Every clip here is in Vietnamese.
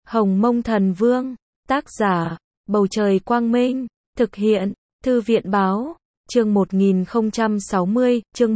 Hồng Mông Thần Vương, tác giả, Bầu Trời Quang Minh, thực hiện, Thư viện Báo, chương 1060, chương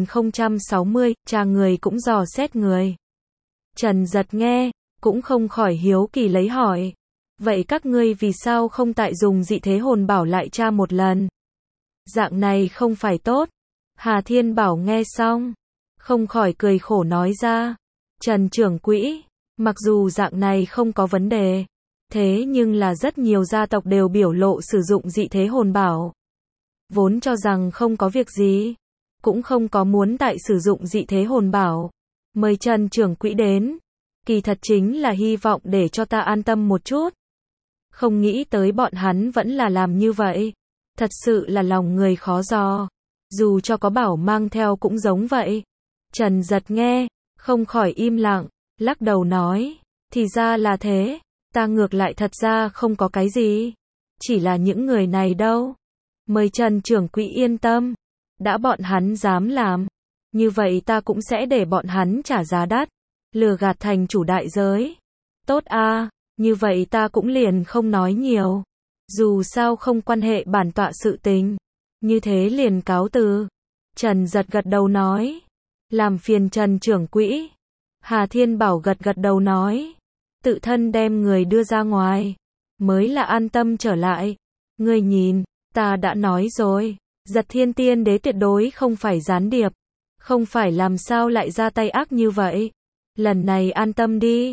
1060, cha người cũng dò xét người. Trần Giật nghe, cũng không khỏi hiếu kỳ lấy hỏi. Vậy các ngươi vì sao không tại dùng dị thế hồn bảo lại tra một lần? Dạng này không phải tốt. Hà Thiên Bảo nghe xong, không khỏi cười khổ nói ra. Trần trưởng quỹ, mặc dù dạng này không có vấn đề, thế nhưng là rất nhiều gia tộc đều biểu lộ sử dụng dị thế hồn bảo. Vốn cho rằng không có việc gì, cũng không có muốn tại sử dụng dị thế hồn bảo. Mời Trần trưởng quỹ đến, kỳ thật chính là hy vọng để cho ta an tâm một chút. Không nghĩ tới bọn hắn vẫn là làm như vậy. Thật sự là lòng người khó dò. Dù cho có bảo mang theo cũng giống vậy. Trần Giật nghe, không khỏi im lặng, lắc đầu nói, thì ra là thế, ta ngược lại thật ra không có cái gì. Chỉ là những người này đâu. Mời Trần trưởng quỹ yên tâm, đã bọn hắn dám làm, như vậy ta cũng sẽ để bọn hắn trả giá đắt, lừa gạt thành chủ đại giới. Tốt a, như vậy ta cũng liền không nói nhiều. Dù sao không quan hệ bản tọa sự tình. Như thế liền cáo từ. Trần Giật gật đầu nói. Làm phiền Trần trưởng quỹ. Hà Thiên Bảo gật gật đầu nói. Tự thân đem người đưa ra ngoài, mới là an tâm trở lại. Ngươi nhìn, ta đã nói rồi. Giật Thiên Tiên Đế tuyệt đối không phải gián điệp. Không phải làm sao lại ra tay ác như vậy. Lần này an tâm đi.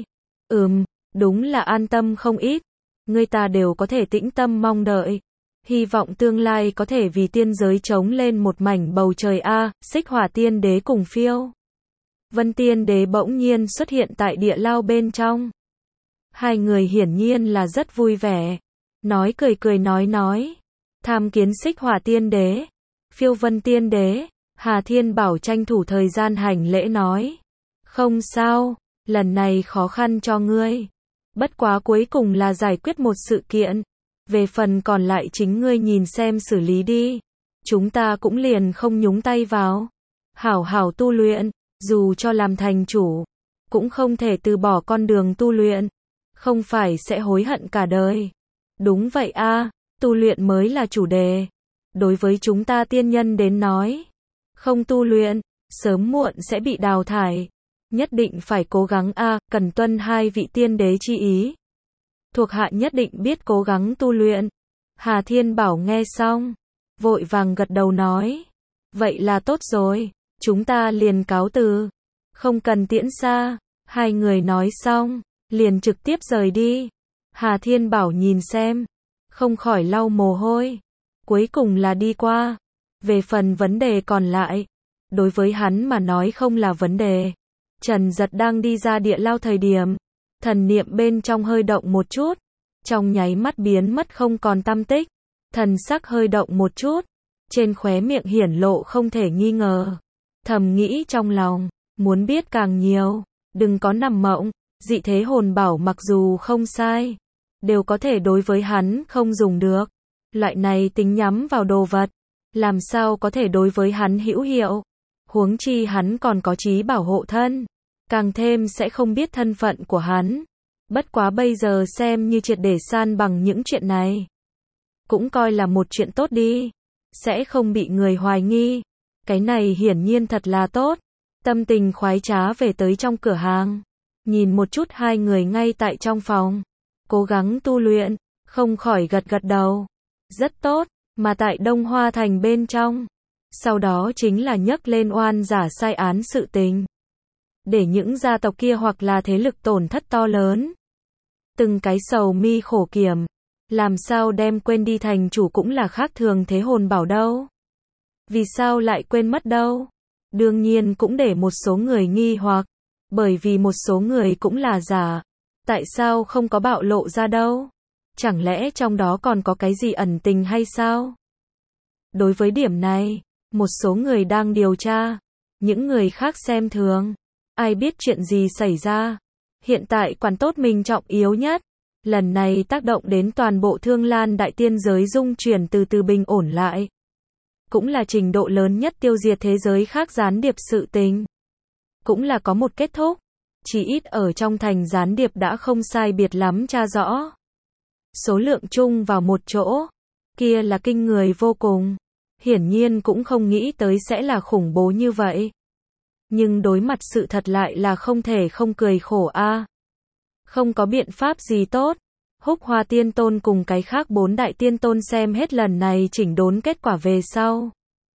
Đúng là an tâm không ít. Người ta đều có thể tĩnh tâm mong đợi. Hy vọng tương lai có thể vì tiên giới trống lên một mảnh bầu trời a. Xích Hỏa Tiên Đế cùng Phiêu Vân Tiên Đế bỗng nhiên xuất hiện tại địa lao bên trong. Hai người hiển nhiên là rất vui vẻ. Nói cười nói. Tham kiến Xích Hỏa Tiên Đế, Phiêu Vân Tiên Đế. Hà Thiên Bảo tranh thủ thời gian hành lễ nói. Không sao, lần này khó khăn cho ngươi. Bất quá cuối cùng là giải quyết một sự kiện. Về phần còn lại chính ngươi nhìn xem xử lý đi. Chúng ta cũng liền không nhúng tay vào. Hảo hảo tu luyện, dù cho làm thành chủ, cũng không thể từ bỏ con đường tu luyện. Không phải sẽ hối hận cả đời. Đúng vậy a, tu luyện mới là chủ đề. Đối với chúng ta tiên nhân đến nói, không tu luyện, sớm muộn sẽ bị đào thải. Nhất định phải cố gắng a, cần tuân hai vị tiên đế chi ý. Thuộc hạ nhất định biết cố gắng tu luyện. Hà Thiên Bảo nghe xong, vội vàng gật đầu nói. Vậy là tốt rồi, chúng ta liền cáo từ. Không cần tiễn xa. Hai người nói xong, liền trực tiếp rời đi. Hà Thiên Bảo nhìn xem, không khỏi lau mồ hôi. Cuối cùng là đi qua. Về phần vấn đề còn lại, đối với hắn mà nói không là vấn đề. Trần Giật đang đi ra địa lao thời điểm, thần niệm bên trong hơi động một chút, trong nháy mắt biến mất không còn tăm tích. Thần sắc hơi động một chút, trên khóe miệng hiển lộ không thể nghi ngờ. Thầm nghĩ trong lòng, muốn biết càng nhiều, đừng có nằm mộng. Dị thế hồn bảo mặc dù không sai, đều có thể đối với hắn không dùng được. Loại này tính nhắm vào đồ vật, làm sao có thể đối với hắn hữu hiệu. Huống chi hắn còn có trí bảo hộ thân, càng thêm sẽ không biết thân phận của hắn. Bất quá bây giờ xem như triệt để san bằng những chuyện này, cũng coi là một chuyện tốt đi, sẽ không bị người hoài nghi. Cái này hiển nhiên thật là tốt. Tâm tình khoái trá về tới trong cửa hàng, nhìn một chút hai người ngay tại trong phòng, cố gắng tu luyện, không khỏi gật gật đầu. Rất tốt, mà tại Đông Hoa Thành bên trong, sau đó chính là nhấc lên oan giả sai án sự tình. Để những gia tộc kia hoặc là thế lực tổn thất to lớn. Từng cái sầu mi khổ kiểm, làm sao đem quên đi thành chủ cũng là khác thường thế hồn bảo đâu. Vì sao lại quên mất đâu? Đương nhiên cũng để một số người nghi hoặc, bởi vì một số người cũng là giả. Tại sao không có bạo lộ ra đâu? Chẳng lẽ trong đó còn có cái gì ẩn tình hay sao? Đối với điểm này, một số người đang điều tra, những người khác xem thường. Ai biết chuyện gì xảy ra? Hiện tại quản tốt mình trọng yếu nhất. Lần này tác động đến toàn bộ Thương Lan đại tiên giới dung chuyển từ từ bình ổn lại. Cũng là trình độ lớn nhất tiêu diệt thế giới khác gián điệp sự tình. Cũng là có một kết thúc. chỉ ít ở trong thành gián điệp đã không sai biệt lắm tra rõ. Số lượng chung vào một chỗ, kia là kinh người vô cùng. Hiển nhiên cũng không nghĩ tới sẽ là khủng bố như vậy. Nhưng đối mặt sự thật lại là không thể không cười khổ a. Không có biện pháp gì tốt. Húc Hoa Tiên Tôn cùng cái khác 4 đại tiên tôn xem hết lần này chỉnh đốn kết quả về sau.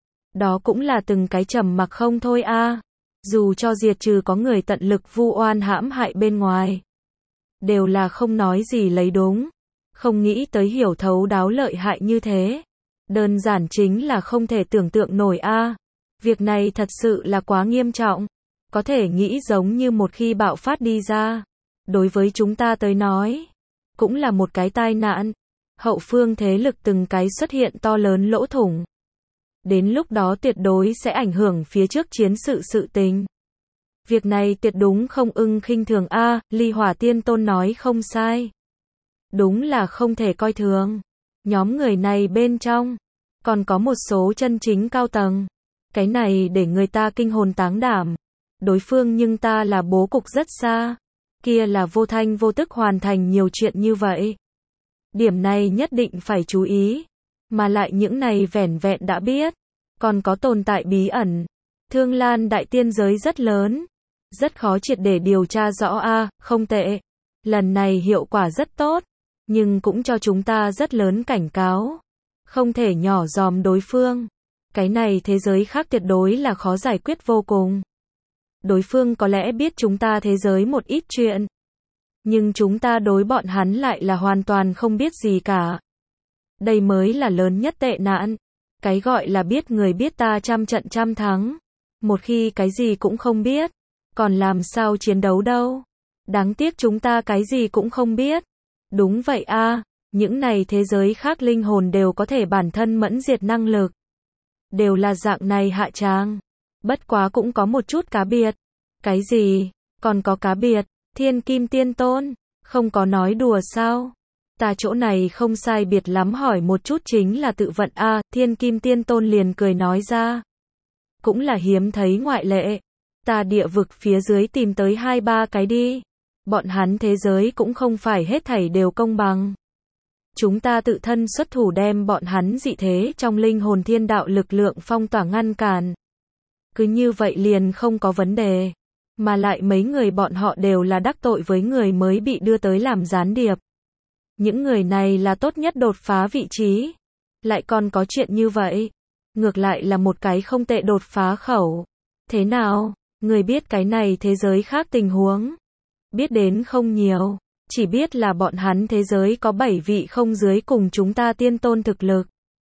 Đó cũng là từng cái trầm mặc không thôi a. Dù cho diệt trừ có người tận lực vu oan hãm hại bên ngoài. Đều là không nói gì lấy đúng. Không nghĩ tới hiểu thấu đáo lợi hại như thế. Đơn giản chính là không thể tưởng tượng nổi a. Việc này thật sự là quá nghiêm trọng. Có thể nghĩ giống như một khi bạo phát đi ra. Đối với chúng ta tới nói. Cũng là một cái tai nạn. Hậu phương thế lực từng cái xuất hiện to lớn lỗ thủng. Đến lúc đó tuyệt đối sẽ ảnh hưởng phía trước chiến sự tình. Việc này tuyệt đúng không ưng khinh thường a. Ly Hỏa Tiên Tôn nói không sai. Đúng là không thể coi thường. Nhóm người này bên trong. Còn có một số chân chính cao tầng. Cái này để người ta kinh hồn táng đảm. Đối phương nhưng ta là bố cục rất xa. Kia là vô thanh vô tức hoàn thành nhiều chuyện như vậy. Điểm này nhất định phải chú ý. Mà lại những này vẻn vẹn đã biết. Còn có tồn tại bí ẩn. Thương Lan đại tiên giới rất lớn. Rất khó triệt để điều tra rõ a. Không tệ. Lần này hiệu quả rất tốt. Nhưng cũng cho chúng ta rất lớn cảnh cáo. Không thể nhỏ giòm đối phương. Cái này thế giới khác tuyệt đối là khó giải quyết vô cùng. Đối phương có lẽ biết chúng ta thế giới một ít chuyện. Nhưng chúng ta đối bọn hắn lại là hoàn toàn không biết gì cả. Đây mới là lớn nhất tệ nạn. Cái gọi là biết người biết ta trăm trận trăm thắng. Một khi cái gì cũng không biết. Còn làm sao chiến đấu đâu. Đáng tiếc chúng ta cái gì cũng không biết. Đúng vậy a. Những này thế giới khác linh hồn đều có thể bản thân mẫn diệt năng lực. Đều là dạng này hạ tràng. Bất quá cũng có một chút cá biệt. Cái gì? Còn có cá biệt? Thiên Kim Tiên Tôn? Không có nói đùa sao? Ta chỗ này không sai biệt lắm hỏi một chút chính là tự vận a. Thiên Kim Tiên Tôn liền cười nói ra. Cũng là hiếm thấy ngoại lệ. Ta địa vực phía dưới tìm tới 2-3 cái đi. Bọn hắn thế giới cũng không phải hết thảy đều công bằng. Chúng ta tự thân xuất thủ đem bọn hắn dị thế trong linh hồn thiên đạo lực lượng phong tỏa ngăn cản. Cứ như vậy liền không có vấn đề. Mà lại mấy người bọn họ đều là đắc tội với người mới bị đưa tới làm gián điệp. Những người này là tốt nhất đột phá vị trí. Lại còn có chuyện như vậy. Ngược lại là một cái không tệ đột phá khẩu. Thế nào? Người biết cái này thế giới khác tình huống. Biết đến không nhiều. Chỉ biết là bọn hắn thế giới có 7 vị không dưới cùng chúng ta tiên tôn thực lực.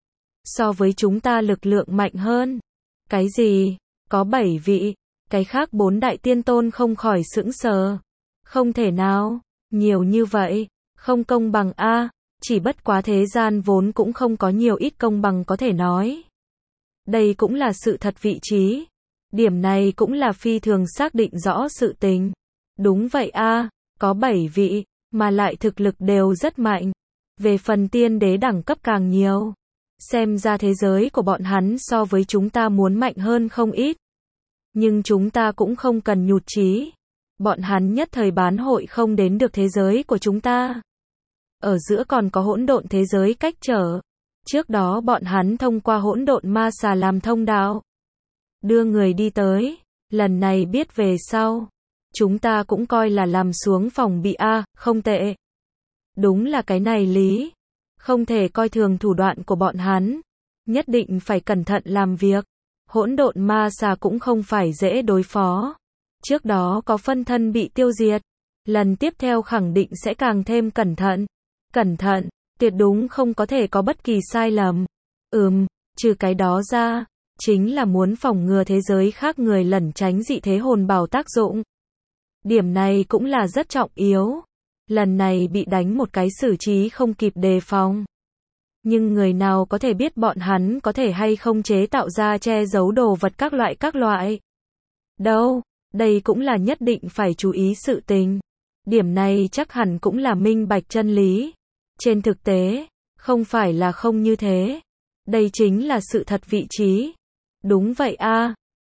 So với chúng ta lực lượng mạnh hơn. Cái gì? Có 7 vị. Cái khác 4 đại tiên tôn không khỏi sững sờ. Không thể nào. Nhiều như vậy. Không công bằng a. Chỉ bất quá thế gian vốn cũng không có nhiều ít công bằng có thể nói. Đây cũng là sự thật vị trí. Điểm này cũng là phi thường xác định rõ sự tình. Đúng vậy a. Có 7 vị. Mà lại thực lực đều rất mạnh. Về phần tiên đế đẳng cấp càng nhiều. Xem ra thế giới của bọn hắn so với chúng ta muốn mạnh hơn không ít. Nhưng chúng ta cũng không cần nhụt chí. Bọn hắn nhất thời bán hội không đến được thế giới của chúng ta. Ở giữa còn có hỗn độn thế giới cách trở. Trước đó bọn hắn thông qua hỗn độn ma xà làm thông đạo. Đưa người đi tới. Lần này biết về sau. Chúng ta cũng coi là làm xuống phòng bị a. Không tệ. Đúng là cái này lý. Không thể coi thường thủ đoạn của bọn hắn. Nhất định phải cẩn thận làm việc. Hỗn độn ma xà cũng không phải dễ đối phó. Trước đó có phân thân bị tiêu diệt. Lần tiếp theo khẳng định sẽ càng thêm cẩn thận. Cẩn thận, tuyệt đúng không có thể có bất kỳ sai lầm. Trừ cái đó ra, chính là muốn phòng ngừa thế giới khác người lẩn tránh dị thế hồn bảo tác dụng. Điểm này cũng là rất trọng yếu. Lần này bị đánh một cái xử trí không kịp đề phòng. Nhưng người nào có thể biết bọn hắn có thể hay không chế tạo ra che giấu đồ vật các loại. Đâu, đây cũng là nhất định phải chú ý sự tình. Điểm này chắc hẳn cũng là minh bạch chân lý. Trên thực tế, không phải là không như thế. Đây chính là sự thật vị trí. Đúng vậy a.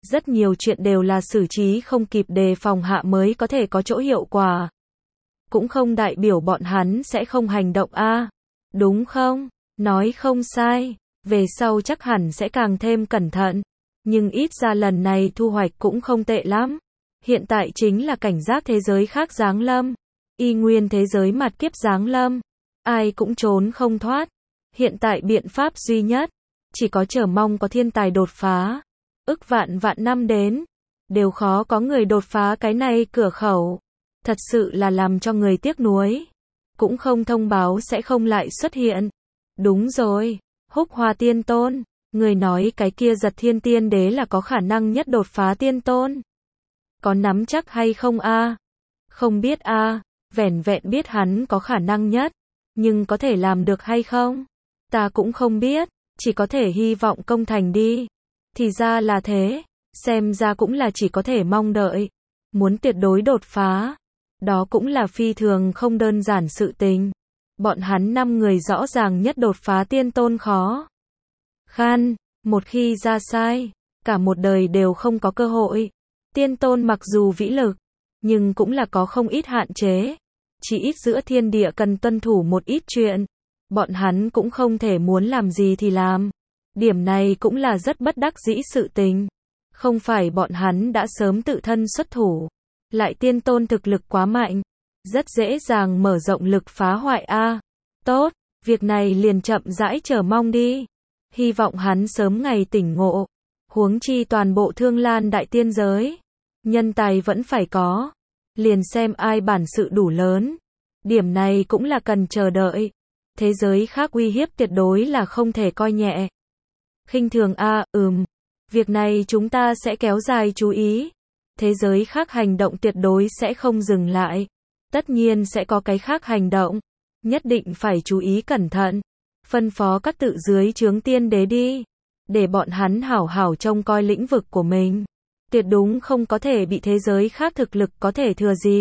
Rất nhiều chuyện đều là xử trí không kịp đề phòng hạ mới có thể có chỗ hiệu quả. Cũng không đại biểu bọn hắn sẽ không hành động a, đúng không? Nói không sai, về sau chắc hẳn sẽ càng thêm cẩn thận. Nhưng ít ra lần này thu hoạch cũng không tệ lắm. Hiện tại chính là cảnh giác thế giới khác giáng lâm. Y nguyên thế giới mặt kiếp giáng lâm. Ai cũng trốn không thoát. Hiện tại biện pháp duy nhất, chỉ có chờ mong có thiên tài đột phá. Ức vạn vạn năm đến, đều khó có người đột phá cái này cửa khẩu. Thật sự là làm cho người tiếc nuối. Cũng không thông báo sẽ không lại xuất hiện. Đúng rồi, Húc Hoa Tiên Tôn, người nói cái kia Giật Thiên Tiên Đế là có khả năng nhất đột phá tiên tôn. Có nắm chắc hay không a? Không biết a, vẻn vẹn biết hắn có khả năng nhất, nhưng có thể làm được hay không? Ta cũng không biết, chỉ có thể hy vọng công thành đi. Thì ra là thế, xem ra cũng là chỉ có thể mong đợi. Muốn tuyệt đối đột phá, đó cũng là phi thường không đơn giản sự tình. Bọn hắn 5 người rõ ràng nhất đột phá tiên tôn khó khăn, một khi ra sai, cả một đời đều không có cơ hội. Tiên tôn mặc dù vĩ lực, nhưng cũng là có không ít hạn chế. Chỉ ít giữa thiên địa cần tuân thủ một ít chuyện. Bọn hắn cũng không thể muốn làm gì thì làm. Điểm này cũng là rất bất đắc dĩ sự tình. Không phải bọn hắn đã sớm tự thân xuất thủ. Lại tiên tôn thực lực quá mạnh. Rất dễ dàng mở rộng lực phá hoại a. Tốt, việc này liền chậm rãi chờ mong đi. Hy vọng hắn sớm ngày tỉnh ngộ. Huống chi toàn bộ Thương Lan đại tiên giới. Nhân tài vẫn phải có. Liền xem ai bản sự đủ lớn. Điểm này cũng là cần chờ đợi. Thế giới khác uy hiếp tuyệt đối là không thể coi nhẹ. Khinh thường a, việc này chúng ta sẽ kéo dài chú ý. Thế giới khác hành động tuyệt đối sẽ không dừng lại. Tất nhiên sẽ có cái khác hành động. Nhất định phải chú ý cẩn thận. Phân phó các tự dưới trướng tiên đế đi. Để bọn hắn hảo hảo trông coi lĩnh vực của mình. Tuyệt đúng không có thể bị thế giới khác thực lực có thể thừa dịp.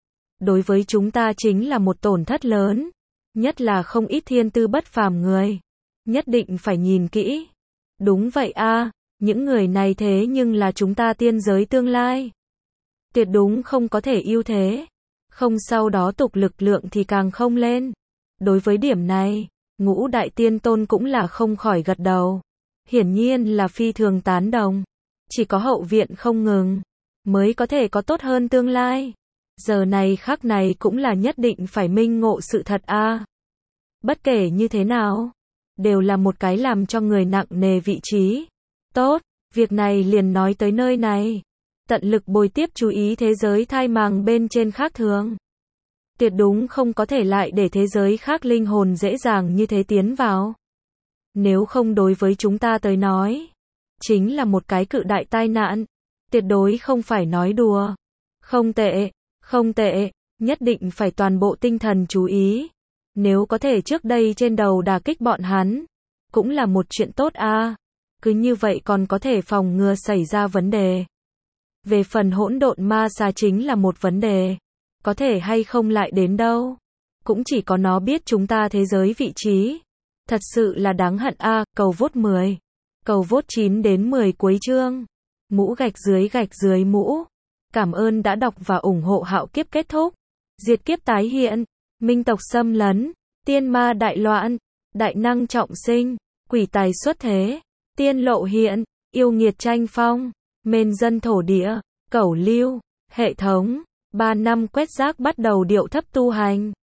Đối với chúng ta chính là một tổn thất lớn. Nhất là không ít thiên tư bất phàm người. Nhất định phải nhìn kỹ. Đúng vậy a, những người này thế nhưng là chúng ta tiên giới tương lai. Tuyệt đúng không có thể ưu thế. Không sau đó tục lực lượng thì càng không lên. Đối với điểm này, Ngũ Đại Tiên Tôn cũng là không khỏi gật đầu. Hiển nhiên là phi thường tán đồng. Chỉ có hậu viện không ngừng, mới có thể có tốt hơn tương lai. Giờ này khắc này cũng là nhất định phải minh ngộ sự thật a. Bất kể như thế nào, đều là một cái làm cho người nặng nề vị trí. Tốt, việc này liền nói tới nơi này. Tận lực bồi tiếp chú ý thế giới thai màng bên trên khác thường. Tuyệt đúng không có thể lại để thế giới khác linh hồn dễ dàng như thế tiến vào. Nếu không đối với chúng ta tới nói, chính là một cái cự đại tai nạn. Tuyệt đối không phải nói đùa. Không tệ, không tệ, nhất định phải toàn bộ tinh thần chú ý. Nếu có thể trước đây trên đầu đả kích bọn hắn, cũng là một chuyện tốt a. Cứ như vậy còn có thể phòng ngừa xảy ra vấn đề. Về phần hỗn độn ma xà chính là một vấn đề. Có thể hay không lại đến đâu. Cũng chỉ có nó biết chúng ta thế giới vị trí. Thật sự là đáng hận a. Cầu vote 10. Cầu vote 9 đến 10 cuối chương. Mũ gạch dưới mũ. Cảm ơn đã đọc và ủng hộ Hạo Kiếp kết thúc. Diệt kiếp tái hiện. Minh tộc xâm lấn. Tiên ma đại loạn. Đại năng trọng sinh. Quỷ tài xuất thế. Tiên lộ hiện. Yêu nghiệt tranh phong. Mên dân thổ địa. Cẩu lưu. Hệ thống. 3 năm quét rác bắt đầu điệu thấp tu hành.